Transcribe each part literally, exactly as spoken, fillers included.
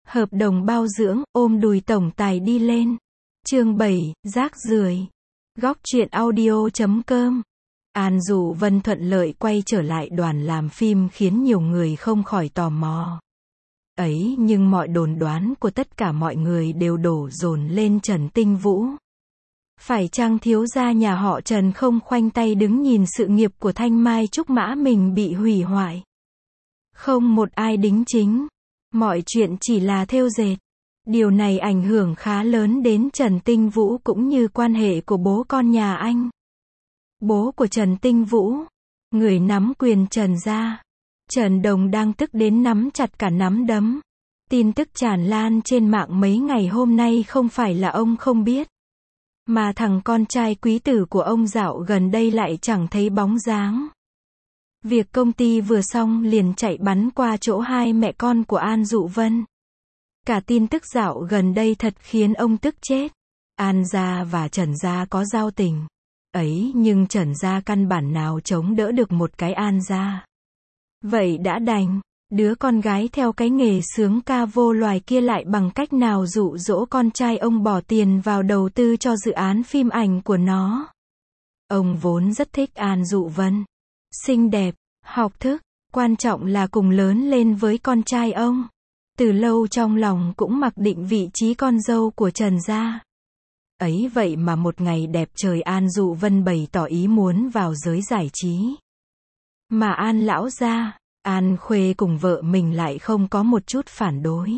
Hợp đồng bao dưỡng, ôm đùi tổng tài đi lên. Chương bảy, rác rưởi. Góc truyện audio chấm com. An Dụ Vân thuận lợi quay trở lại đoàn làm phim khiến nhiều người không khỏi tò mò. Ấy nhưng mọi đồn đoán của tất cả mọi người đều đổ dồn lên Trần Tinh Vũ. Phải chăng thiếu gia nhà họ Trần không khoanh tay đứng nhìn sự nghiệp của Thanh Mai Trúc Mã mình bị hủy hoại? Không một ai đính chính. Mọi chuyện chỉ là thêu dệt. Điều này ảnh hưởng khá lớn đến Trần Tinh Vũ cũng như quan hệ của bố con nhà anh. Bố của Trần Tinh Vũ, người nắm quyền Trần gia. Trần Đồng đang tức đến nắm chặt cả nắm đấm. Tin tức tràn lan trên mạng mấy ngày hôm nay không phải là ông không biết, mà thằng con trai quý tử của ông dạo gần đây lại chẳng thấy bóng dáng. Việc công ty vừa xong liền chạy bắn qua chỗ hai mẹ con của An Dụ Vân. Cả tin tức dạo gần đây thật khiến ông tức chết. An gia và Trần gia có giao tình. Ấy nhưng Trần gia căn bản nào chống đỡ được một cái An gia. Vậy đã đành, đứa con gái theo cái nghề sướng ca vô loài kia lại bằng cách nào dụ dỗ con trai ông bỏ tiền vào đầu tư cho dự án phim ảnh của nó. Ông vốn rất thích An Dụ Vân. Xinh đẹp, học thức, quan trọng là cùng lớn lên với con trai ông. Từ lâu trong lòng cũng mặc định vị trí con dâu của Trần gia. Ấy vậy mà một ngày đẹp trời An Dụ Vân bày tỏ ý muốn vào giới giải trí. Mà An lão gia, An Khuê cùng vợ mình lại không có một chút phản đối.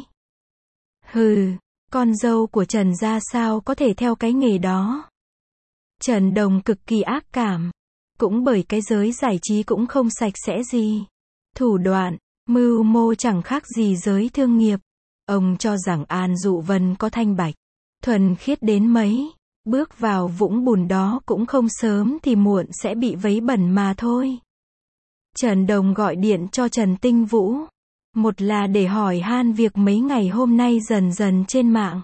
Hừ, con dâu của Trần gia sao có thể theo cái nghề đó. Trần Đồng cực kỳ ác cảm. Cũng bởi cái giới giải trí cũng không sạch sẽ gì. Thủ đoạn, mưu mô chẳng khác gì giới thương nghiệp. Ông cho rằng An Dụ Vân có thanh bạch, thuần khiết đến mấy, bước vào vũng bùn đó cũng không sớm thì muộn sẽ bị vấy bẩn mà thôi. Trần Đồng gọi điện cho Trần Tinh Vũ. Một là để hỏi han việc mấy ngày hôm nay dần dần trên mạng.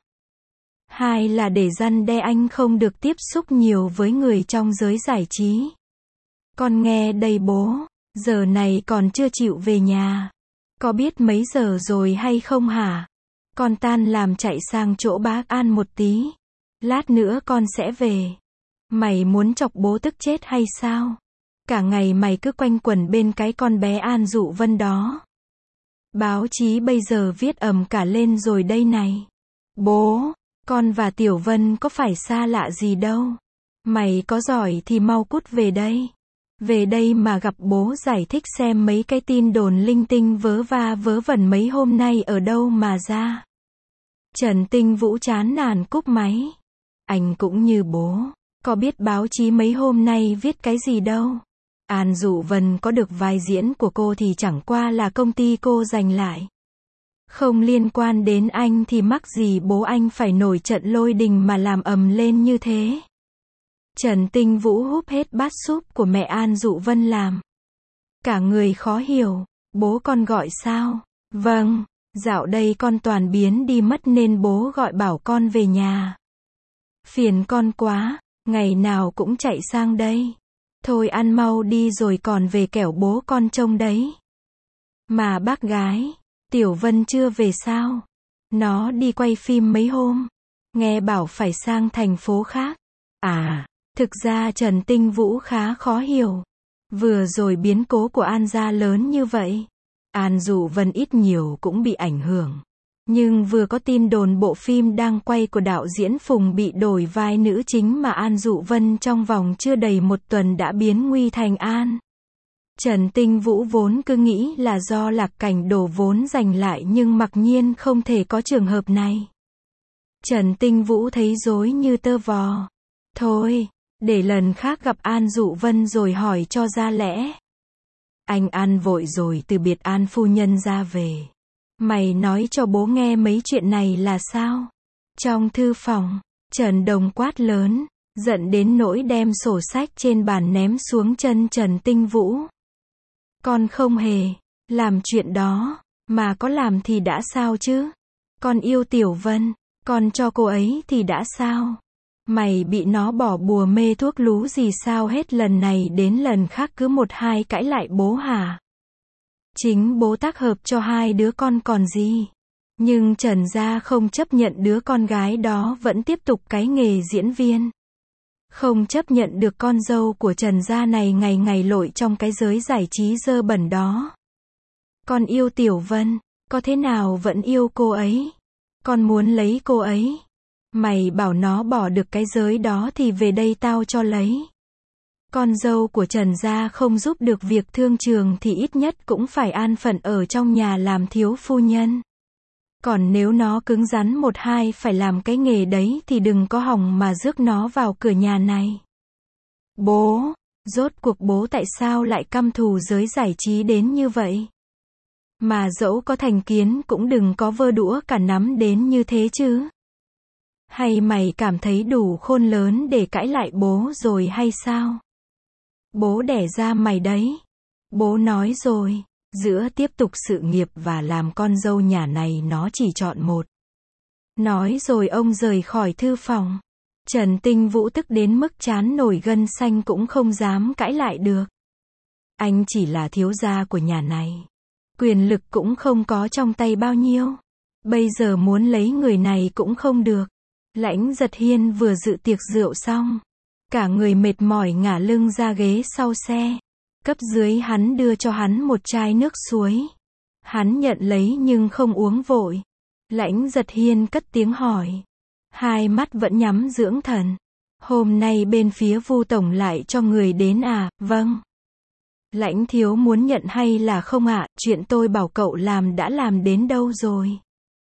Hai là để răn đe anh không được tiếp xúc nhiều với người trong giới giải trí. Con nghe đây bố, giờ này còn chưa chịu về nhà. Có biết mấy giờ rồi hay không hả? Con tan làm chạy sang chỗ bác An một tí. Lát nữa con sẽ về. Mày muốn chọc bố tức chết hay sao? Cả ngày mày cứ quanh quẩn bên cái con bé An Dụ Vân đó. Báo chí bây giờ viết ầm cả lên rồi đây này. Bố, con và Tiểu Vân có phải xa lạ gì đâu. Mày có giỏi thì mau cút về đây. Về đây mà gặp bố giải thích xem mấy cái tin đồn linh tinh vớ va vớ vẩn mấy hôm nay ở đâu mà ra. Trần Tinh Vũ chán nản cúp máy. Anh cũng như bố, có biết báo chí mấy hôm nay viết cái gì đâu. An Dụ Vân có được vai diễn của cô thì chẳng qua là công ty cô giành lại. Không liên quan đến anh thì mắc gì bố anh phải nổi trận lôi đình mà làm ầm lên như thế. Trần Tinh Vũ húp hết bát súp của mẹ An Dụ Vân làm. Cả người khó hiểu, bố con gọi sao? Vâng, dạo đây con toàn biến đi mất nên bố gọi bảo con về nhà. Phiền con quá, ngày nào cũng chạy sang đây. Thôi ăn mau đi rồi còn về kẻo bố con trông đấy. Mà bác gái, Tiểu Vân chưa về sao? Nó đi quay phim mấy hôm. Nghe bảo phải sang thành phố khác. À, thực ra Trần Tinh Vũ khá khó hiểu. Vừa rồi biến cố của An gia lớn như vậy. An Dụ Vân ít nhiều cũng bị ảnh hưởng. Nhưng vừa có tin đồn bộ phim đang quay của đạo diễn Phùng bị đổi vai nữ chính mà An Dụ Vân trong vòng chưa đầy một tuần đã biến nguy thành an. Trần Tinh Vũ vốn cứ nghĩ là do Lạc Cảnh đổ vốn giành lại nhưng mặc nhiên không thể có trường hợp này. Trần Tinh Vũ thấy rối như tơ vò. Thôi, để lần khác gặp An Dụ Vân rồi hỏi cho ra lẽ. Anh An vội rồi từ biệt An phu nhân ra về. Mày nói cho bố nghe mấy chuyện này là sao? Trong thư phòng, Trần Đồng quát lớn, giận đến nỗi đem sổ sách trên bàn ném xuống chân Trần Tinh Vũ. Con không hề làm chuyện đó, mà có làm thì đã sao chứ? Con yêu Tiểu Vân, con cho cô ấy thì đã sao? Mày bị nó bỏ bùa mê thuốc lú gì sao hết lần này đến lần khác cứ một hai cãi lại bố hả? Chính bố tác hợp cho hai đứa con còn gì. Nhưng Trần gia không chấp nhận đứa con gái đó vẫn tiếp tục cái nghề diễn viên. Không chấp nhận được con dâu của Trần gia này ngày ngày lội trong cái giới giải trí dơ bẩn đó. Con yêu Tiểu Vân, có thế nào vẫn yêu cô ấy. Con muốn lấy cô ấy. Mày bảo nó bỏ được cái giới đó thì về đây tao cho lấy. Con dâu của Trần gia không giúp được việc thương trường thì ít nhất cũng phải an phận ở trong nhà làm thiếu phu nhân. Còn nếu nó cứng rắn một hai phải làm cái nghề đấy thì đừng có hòng mà rước nó vào cửa nhà này. Bố, rốt cuộc bố tại sao lại căm thù giới giải trí đến như vậy? Mà dẫu có thành kiến cũng đừng có vơ đũa cả nắm đến như thế chứ. Hay mày cảm thấy đủ khôn lớn để cãi lại bố rồi hay sao? Bố đẻ ra mày đấy. Bố nói rồi, giữa tiếp tục sự nghiệp và làm con dâu nhà này nó chỉ chọn một. Nói rồi ông rời khỏi thư phòng. Trần Tinh Vũ tức đến mức trán nổi gân xanh cũng không dám cãi lại được. Anh chỉ là thiếu gia của nhà này. Quyền lực cũng không có trong tay bao nhiêu. Bây giờ muốn lấy người này cũng không được. Lãnh Giật Hiên vừa dự tiệc rượu xong. Cả người mệt mỏi ngả lưng ra ghế sau xe. Cấp dưới hắn đưa cho hắn một chai nước suối. Hắn nhận lấy nhưng không uống vội. Lãnh Giật Hiên cất tiếng hỏi. Hai mắt vẫn nhắm dưỡng thần. Hôm nay bên phía Vu tổng lại cho người đến à? Vâng. Lãnh thiếu muốn nhận hay là không ạ? À? Chuyện tôi bảo cậu làm đã làm đến đâu rồi?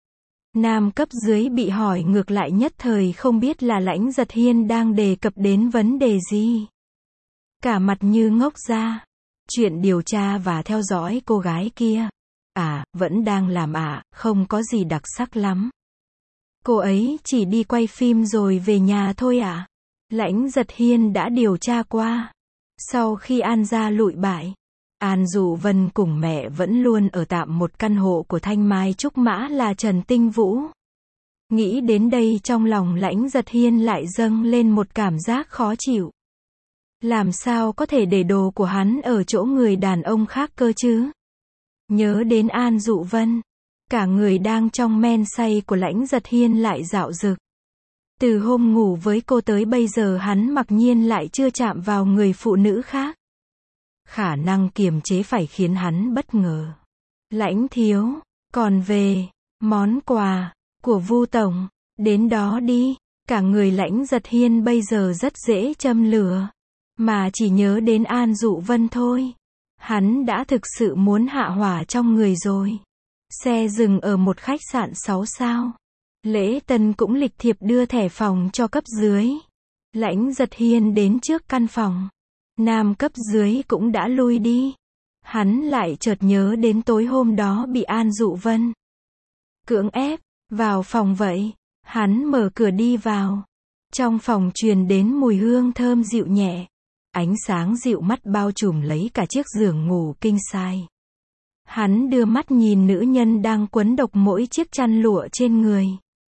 Nam cấp dưới bị hỏi ngược lại nhất thời không biết là Lãnh Giật Hiên đang đề cập đến vấn đề gì. Cả mặt như ngốc ra. Chuyện điều tra và theo dõi cô gái kia. À, vẫn đang làm ạ, à, không có gì đặc sắc lắm. Cô ấy chỉ đi quay phim rồi về nhà thôi ạ. À? Lãnh Giật Hiên đã điều tra qua. Sau khi An gia lụi bại, An Dụ Vân cùng mẹ vẫn luôn ở tạm một căn hộ của Thanh Mai Trúc Mã là Trần Tinh Vũ. Nghĩ đến đây trong lòng Lãnh Giật Hiên lại dâng lên một cảm giác khó chịu. Làm sao có thể để đồ của hắn ở chỗ người đàn ông khác cơ chứ? Nhớ đến An Dụ Vân, cả người đang trong men say của Lãnh Giật Hiên lại dạo dực. Từ hôm ngủ với cô tới bây giờ hắn mặc nhiên lại chưa chạm vào người phụ nữ khác. Khả năng kiềm chế phải khiến hắn bất ngờ. Lãnh thiếu, còn về, món quà, của Vu tổng, đến đó đi. Cả người Lãnh Giật Hiên bây giờ rất dễ châm lửa. Mà chỉ nhớ đến An Dụ Vân thôi. Hắn đã thực sự muốn hạ hỏa trong người rồi. Xe dừng ở một khách sạn sáu sao. Lễ tân cũng lịch thiệp đưa thẻ phòng cho cấp dưới. Lãnh Giật Hiên đến trước căn phòng. Nam cấp dưới cũng đã lui đi. Hắn lại chợt nhớ đến tối hôm đó bị An Dụ Vân cưỡng ép vào phòng vậy. Hắn mở cửa đi vào. Trong phòng truyền đến mùi hương thơm dịu nhẹ. Ánh sáng dịu mắt bao trùm lấy cả chiếc giường ngủ king size. Hắn đưa mắt nhìn nữ nhân đang quấn độc mỗi chiếc chăn lụa trên người.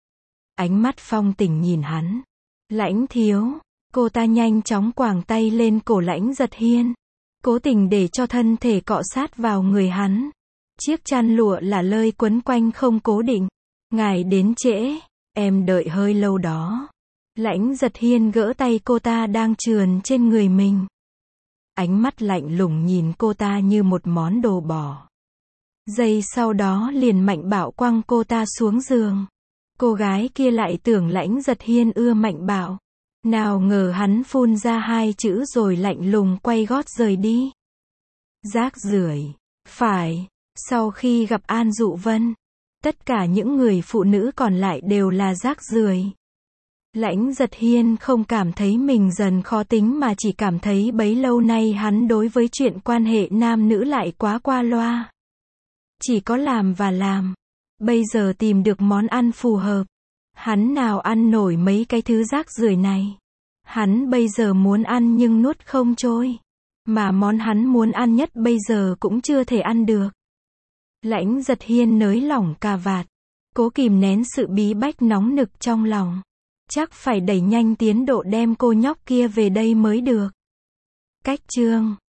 Ánh mắt phong tình nhìn hắn. Lãnh thiếu. Cô ta nhanh chóng quàng tay lên cổ Lãnh Giật Hiên. Cố tình để cho thân thể cọ sát vào người hắn. Chiếc chăn lụa là lơi quấn quanh không cố định. Ngài đến trễ. Em đợi hơi lâu đó. Lãnh Giật Hiên gỡ tay cô ta đang trườn trên người mình. Ánh mắt lạnh lùng nhìn cô ta như một món đồ bỏ. Giây sau đó liền mạnh bạo quăng cô ta xuống giường. Cô gái kia lại tưởng Lãnh Giật Hiên ưa mạnh bạo. Nào ngờ hắn phun ra hai chữ rồi lạnh lùng quay gót rời đi. Rác rưởi. Phải, sau khi gặp An Dụ Vân, tất cả những người phụ nữ còn lại đều là rác rưởi. Lãnh Giật Hiên không cảm thấy mình dần khó tính mà chỉ cảm thấy bấy lâu nay hắn đối với chuyện quan hệ nam nữ lại quá qua loa. Chỉ có làm và làm. Bây giờ tìm được món ăn phù hợp. Hắn nào ăn nổi mấy cái thứ rác rưởi này. Hắn bây giờ muốn ăn nhưng nuốt không trôi. Mà món hắn muốn ăn nhất bây giờ cũng chưa thể ăn được. Lãnh Giật Hiên nới lỏng cà vạt. Cố kìm nén sự bí bách nóng nực trong lòng. Chắc phải đẩy nhanh tiến độ đem cô nhóc kia về đây mới được. Cách chương